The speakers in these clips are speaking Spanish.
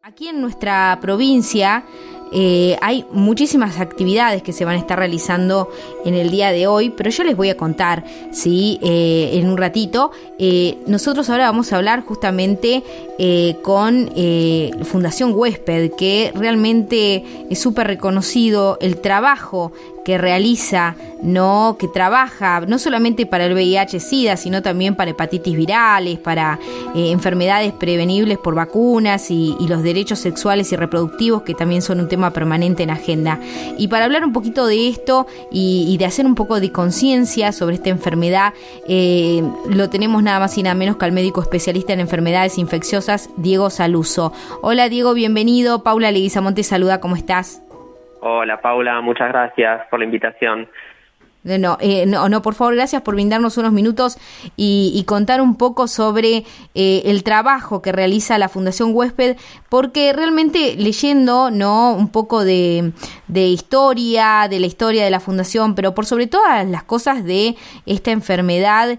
Aquí en nuestra provincia hay muchísimas actividades que se van a estar realizando en el día de hoy, pero yo les voy a contar, ¿sí? En un ratito. Nosotros ahora vamos a hablar justamente con Fundación Huésped, que realmente es súper reconocido el trabajo que realiza, ¿no? Que trabaja no solamente para el VIH-Sida, sino también para hepatitis virales, para enfermedades prevenibles por vacunas y los derechos sexuales y reproductivos, que también son un tema permanente en agenda. Y para hablar un poquito de esto y de hacer un poco de conciencia sobre esta enfermedad, lo tenemos nada más y nada menos que al médico especialista en enfermedades infecciosas, Diego Saluzzo. Hola Diego, bienvenido. Paula Leguizamonte saluda, ¿cómo estás? Hola Paula, muchas gracias por la invitación. No, por favor, gracias por brindarnos unos minutos y contar un poco sobre el trabajo que realiza la Fundación Huésped, porque realmente leyendo, ¿no?, un poco de la historia de la Fundación, pero por sobre todas las cosas de esta enfermedad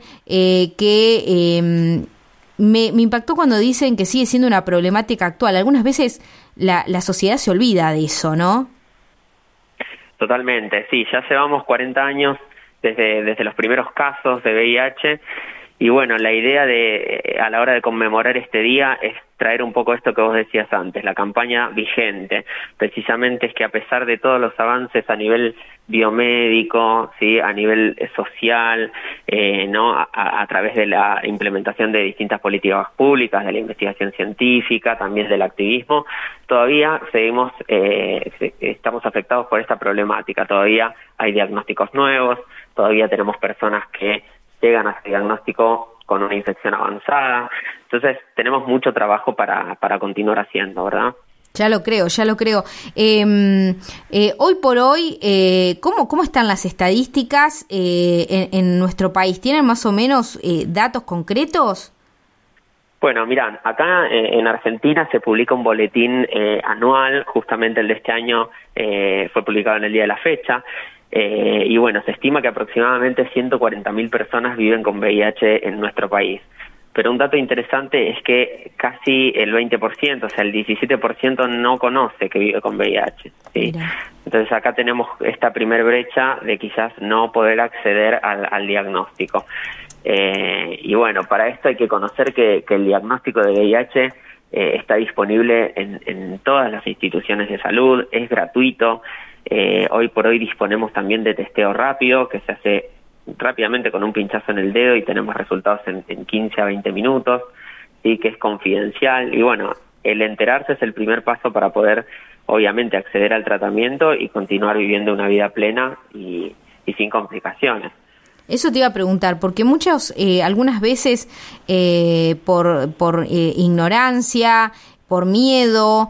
que me impactó cuando dicen que sigue siendo una problemática actual. Algunas veces la sociedad se olvida de eso, ¿no? Totalmente, sí, ya llevamos 40 años desde los primeros casos de VIH y bueno, la idea a la hora de conmemorar este día es traer un poco esto que vos decías antes, la campaña vigente, precisamente es que a pesar de todos los avances a nivel biomédico, sí, a nivel social, no, a través de la implementación de distintas políticas públicas, de la investigación científica, también del activismo, todavía estamos afectados por esta problemática, todavía hay diagnósticos nuevos, todavía tenemos personas que llegan a ese diagnóstico con una infección avanzada, entonces tenemos mucho trabajo para continuar haciendo, ¿verdad? Ya lo creo. Hoy por hoy, ¿cómo están las estadísticas en nuestro país? ¿Tienen más o menos datos concretos? Bueno, mirá, acá en Argentina se publica un boletín anual, justamente el de este año fue publicado en el día de la fecha, y bueno, se estima que aproximadamente 140.000 personas viven con VIH en nuestro país. Pero un dato interesante es que casi el 20%, o sea, el 17% no conoce que vive con VIH, ¿sí? Entonces acá tenemos esta primer brecha de quizás no poder acceder al diagnóstico. Y bueno, para esto hay que conocer que el diagnóstico de VIH está disponible en todas las instituciones de salud, es gratuito. Hoy por hoy disponemos también de testeo rápido que se hace rápidamente con un pinchazo en el dedo y tenemos resultados en 15 a 20 minutos, sí, que es confidencial y bueno, el enterarse es el primer paso para poder obviamente acceder al tratamiento y continuar viviendo una vida plena y sin complicaciones. Eso te iba a preguntar, porque muchos, algunas veces por ignorancia, por miedo,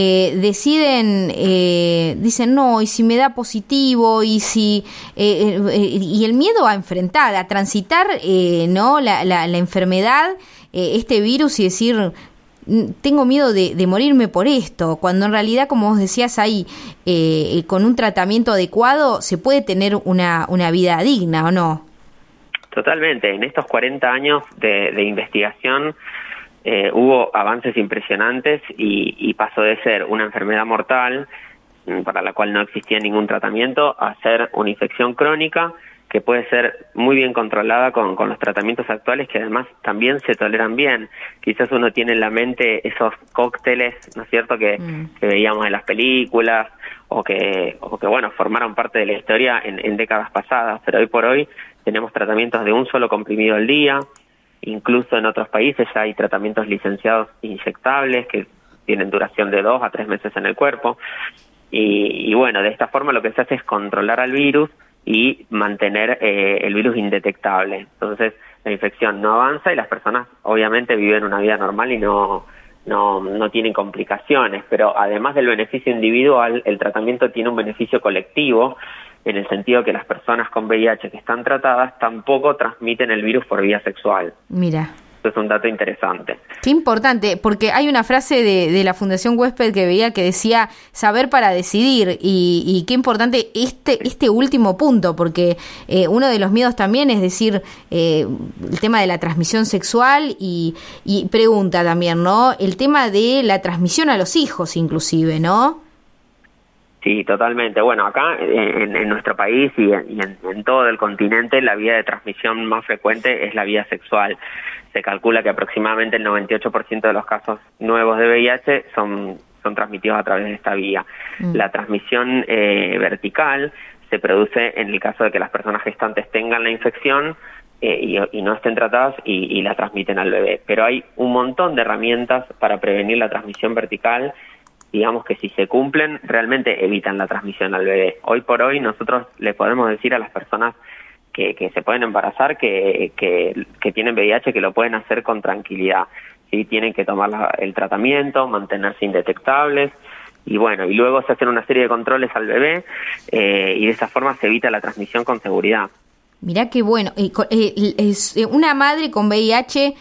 dicen no, y si me da positivo, y si y el miedo a enfrentar, a transitar no la enfermedad, este virus, y decir tengo miedo de morirme por esto, cuando en realidad, como vos decías ahí, con un tratamiento adecuado se puede tener una vida digna, ¿o no? Totalmente, en estos 40 años de investigación hubo avances impresionantes y pasó de ser una enfermedad mortal para la cual no existía ningún tratamiento a ser una infección crónica que puede ser muy bien controlada con los tratamientos actuales, que además también se toleran bien. Quizás uno tiene en la mente esos cócteles, ¿no es cierto?, que veíamos en las películas o que bueno, formaron parte de la historia en décadas pasadas, pero hoy por hoy tenemos tratamientos de un solo comprimido al día. Incluso en otros países ya hay tratamientos licenciados inyectables que tienen duración de 2 a 3 meses en el cuerpo. Y bueno, de esta forma lo que se hace es controlar al virus y mantener el virus indetectable. Entonces la infección no avanza y las personas obviamente viven una vida normal y no tienen complicaciones. Pero además del beneficio individual, el tratamiento tiene un beneficio colectivo, en el sentido que las personas con VIH que están tratadas tampoco transmiten el virus por vía sexual. Mira. Eso es un dato interesante. Qué importante, porque hay una frase de la Fundación Huésped que veía que decía saber para decidir, y qué importante este último punto, porque uno de los miedos también es decir, el tema de la transmisión sexual y pregunta también, ¿no? El tema de la transmisión a los hijos inclusive, ¿no? Sí, totalmente. Bueno, acá en nuestro país y en todo el continente la vía de transmisión más frecuente es la vía sexual. Se calcula que aproximadamente el 98% de los casos nuevos de VIH son transmitidos a través de esta vía. La transmisión vertical se produce en el caso de que las personas gestantes tengan la infección y no estén tratadas y la transmiten al bebé. Pero hay un montón de herramientas para prevenir la transmisión vertical, digamos que si se cumplen, realmente evitan la transmisión al bebé. Hoy por hoy nosotros le podemos decir a las personas que se pueden embarazar, que tienen VIH, que lo pueden hacer con tranquilidad. ¿Sí? Tienen que tomar el tratamiento, mantenerse indetectables, y bueno, y luego se hacen una serie de controles al bebé, y de esa forma se evita la transmisión con seguridad. Mirá qué bueno. ¿Una madre con VIH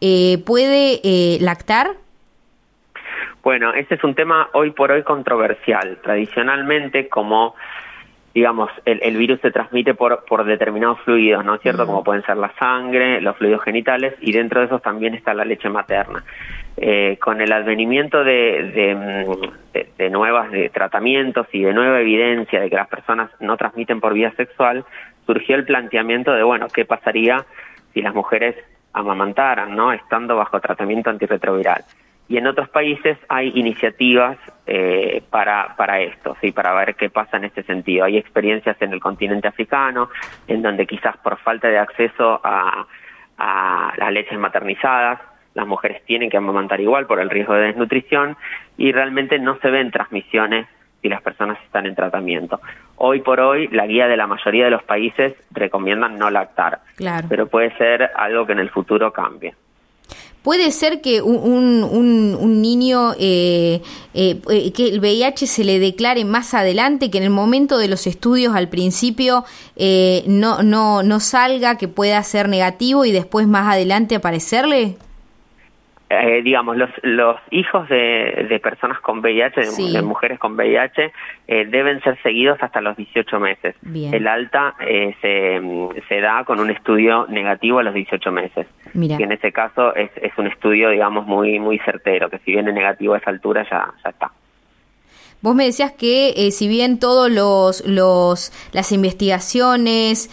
puede lactar? Bueno, ese es un tema hoy por hoy controversial. Tradicionalmente, como digamos, el virus se transmite por determinados fluidos, ¿no es cierto? Como pueden ser la sangre, los fluidos genitales, y dentro de esos también está la leche materna. Con el advenimiento de nuevos tratamientos y de nueva evidencia de que las personas no transmiten por vía sexual, surgió el planteamiento de, bueno, ¿qué pasaría si las mujeres amamantaran, ¿no? Estando bajo tratamiento antirretroviral? Y en otros países hay iniciativas para esto, sí, para ver qué pasa en este sentido. Hay experiencias en el continente africano, en donde quizás por falta de acceso a las leches maternizadas, las mujeres tienen que amamantar igual por el riesgo de desnutrición, y realmente no se ven transmisiones si las personas están en tratamiento. Hoy por hoy, la guía de la mayoría de los países recomiendan no lactar, claro, pero puede ser algo que en el futuro cambie. ¿Puede ser que un niño, que el VIH se le declare más adelante, que en el momento de los estudios al principio no salga, que pueda ser negativo y después más adelante aparecerle? Digamos, los hijos de personas con VIH, sí, de mujeres con VIH, deben ser seguidos hasta los 18 meses. Bien. El alta se da con un estudio negativo a los 18 meses. Mira. Y en ese caso es un estudio, digamos, muy certero, que si viene negativo a esa altura ya está. Vos me decías que si bien todos las investigaciones,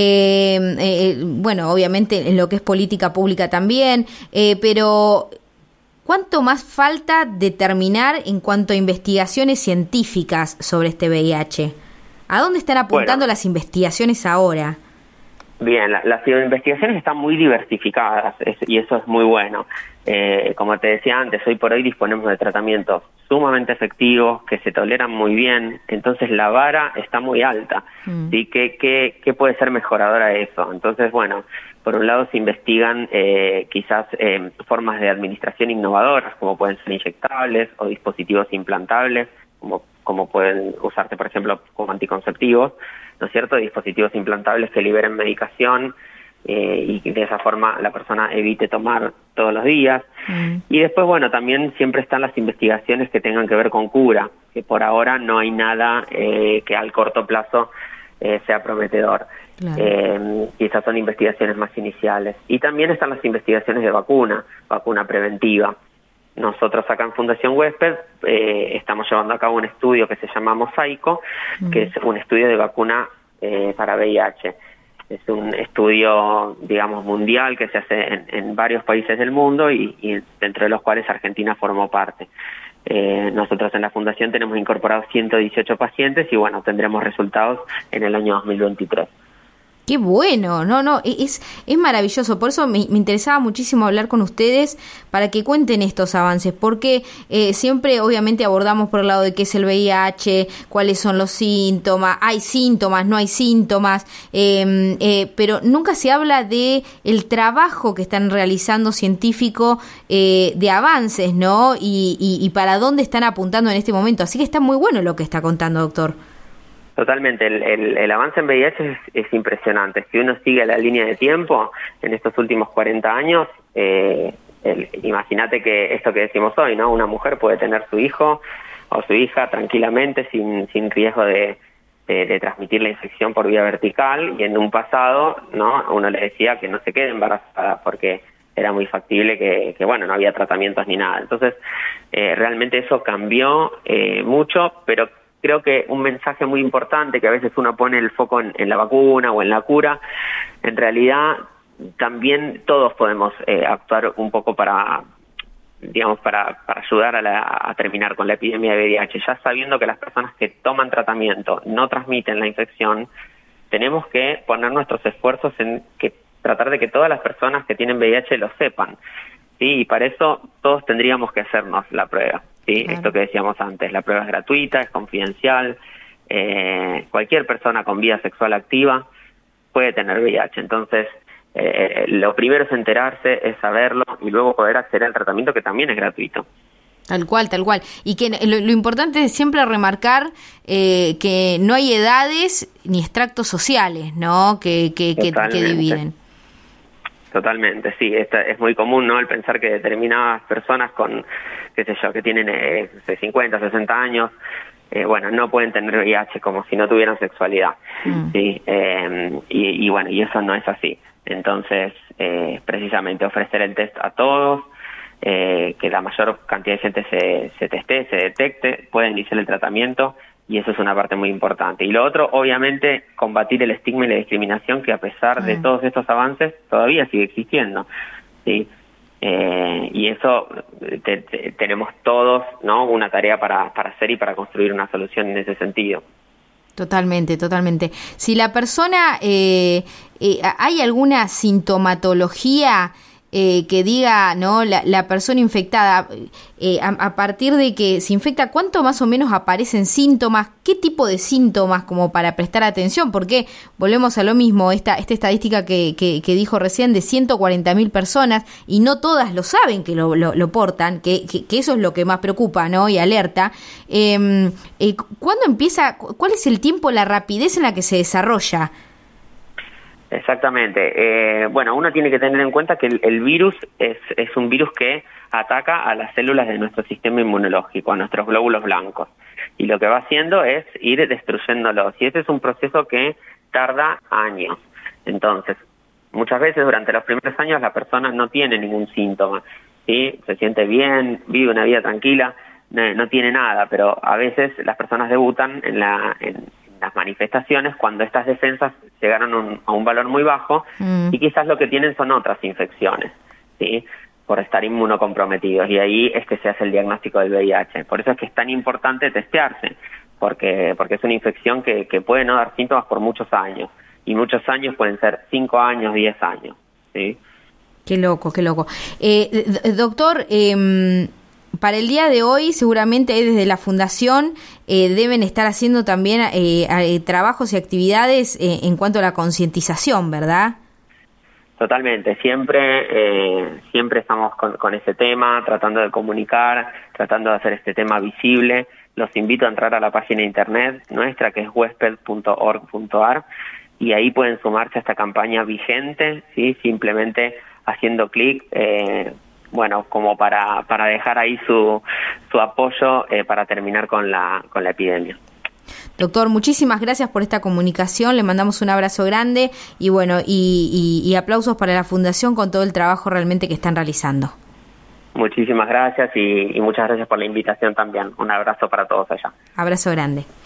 bueno, obviamente en lo que es política pública también, pero ¿cuánto más falta determinar en cuanto a investigaciones científicas sobre este VIH? ¿A dónde están apuntando las investigaciones ahora? Bien, las investigaciones están muy diversificadas y eso es muy bueno. Como te decía antes, hoy por hoy disponemos de tratamientos sumamente efectivos, que se toleran muy bien, entonces la vara está muy alta. ¿Sí? ¿Qué puede ser mejorador a eso? Entonces, bueno, por un lado se investigan quizás formas de administración innovadoras, como pueden ser inyectables o dispositivos implantables, como pueden usarse, por ejemplo, como anticonceptivos, ¿no es cierto? Dispositivos implantables que liberen medicación y de esa forma la persona evite tomar todos los días. Y después, bueno, también siempre están las investigaciones que tengan que ver con cura, que por ahora no hay nada que al corto plazo sea prometedor. Claro. Quizás son investigaciones más iniciales. Y también están las investigaciones de vacuna preventiva. Nosotros acá en Fundación Huésped estamos llevando a cabo un estudio que se llama Mosaico, que es un estudio de vacuna para VIH. Es un estudio, digamos, mundial que se hace en varios países del mundo y dentro de los cuales Argentina formó parte. Nosotros en la Fundación tenemos incorporados 118 pacientes y, bueno, tendremos resultados en el año 2023. Qué bueno, es maravilloso. Por eso me interesaba muchísimo hablar con ustedes para que cuenten estos avances, porque siempre obviamente abordamos por el lado de qué es el VIH, cuáles son los síntomas, hay síntomas, no hay síntomas, pero nunca se habla de el trabajo que están realizando científico de avances, ¿no? Y para dónde están apuntando en este momento. Así que está muy bueno lo que está contando, doctor. Totalmente, el avance en VIH es impresionante. Si uno sigue la línea de tiempo en estos últimos 40 años, imagínate que esto que decimos hoy, ¿no? Una mujer puede tener su hijo o su hija tranquilamente sin riesgo de transmitir la infección por vía vertical, y en un pasado, ¿no? Uno le decía que no se quede embarazada porque era muy factible que bueno, no había tratamientos ni nada. Entonces, realmente eso cambió mucho, pero creo que un mensaje muy importante, que a veces uno pone el foco en la vacuna o en la cura, en realidad también todos podemos actuar un poco para ayudar a terminar con la epidemia de VIH. Ya sabiendo que las personas que toman tratamiento no transmiten la infección, tenemos que poner nuestros esfuerzos en tratar de que todas las personas que tienen VIH lo sepan, ¿sí? Y para eso todos tendríamos que hacernos la prueba, ¿sí? Claro. Esto que decíamos antes, la prueba es gratuita, es confidencial, cualquier persona con vida sexual activa puede tener VIH. Entonces, lo primero es enterarse, es saberlo, y luego poder acceder al tratamiento, que también es gratuito. Tal cual. Y que lo importante es siempre remarcar que no hay edades ni extractos sociales, ¿no? Que dividen. Totalmente, sí. Es muy común, ¿no?, el pensar que determinadas personas con, qué sé yo, que tienen 50, 60 años, bueno, no pueden tener VIH, como si no tuvieran sexualidad. ¿Sí? Y bueno, y eso no es así. Entonces, precisamente ofrecer el test a todos, que la mayor cantidad de gente se testee, se detecte, pueda iniciar el tratamiento, y eso es una parte muy importante. Y lo otro, obviamente, combatir el estigma y la discriminación, que a pesar de todos estos avances todavía sigue existiendo, ¿sí? Y eso tenemos todos, ¿no?, una tarea para hacer y para construir una solución en ese sentido. Totalmente. Si la persona, ¿hay alguna sintomatología que diga, ¿no?, la persona infectada, a partir de que se infecta, cuánto más o menos aparecen síntomas? ¿Qué tipo de síntomas, como para prestar atención? Porque volvemos a lo mismo, esta estadística que dijo recién, de 140.000 personas, y no todas lo saben que lo portan, que eso es lo que más preocupa, ¿no?, y alerta. ¿Cuándo empieza? ¿Cuál es el tiempo, la rapidez en la que se desarrolla? Exactamente. Bueno, uno tiene que tener en cuenta que el virus es un virus que ataca a las células de nuestro sistema inmunológico, a nuestros glóbulos blancos, y lo que va haciendo es ir destruyéndolos, y ese es un proceso que tarda años. Entonces, muchas veces durante los primeros años la persona no tiene ningún síntoma, ¿sí? Se siente bien, vive una vida tranquila, no tiene nada, pero a veces las personas debutan en las manifestaciones cuando estas defensas llegaron a un valor muy bajo, y quizás lo que tienen son otras infecciones, ¿sí?, por estar inmunocomprometidos, y ahí es que se hace el diagnóstico del VIH. Por eso es que es tan importante testearse, porque es una infección que puede no dar síntomas por muchos años, y muchos años pueden ser 5 años, 10 años, ¿sí? Qué loco. Doctor, para el día de hoy, seguramente desde la Fundación deben estar haciendo también trabajos y actividades en cuanto a la concientización, ¿verdad? Totalmente. Siempre estamos con ese tema, tratando de comunicar, tratando de hacer este tema visible. Los invito a entrar a la página de internet nuestra, que es huesped.org.ar, y ahí pueden sumarse a esta campaña vigente, ¿sí?, simplemente haciendo clic, bueno, como para dejar ahí su apoyo para terminar con la epidemia. Doctor, muchísimas gracias por esta comunicación, le mandamos un abrazo grande, y bueno, y aplausos para la Fundación con todo el trabajo realmente que están realizando. Muchísimas gracias, y muchas gracias por la invitación también. Un abrazo para todos allá. Abrazo grande.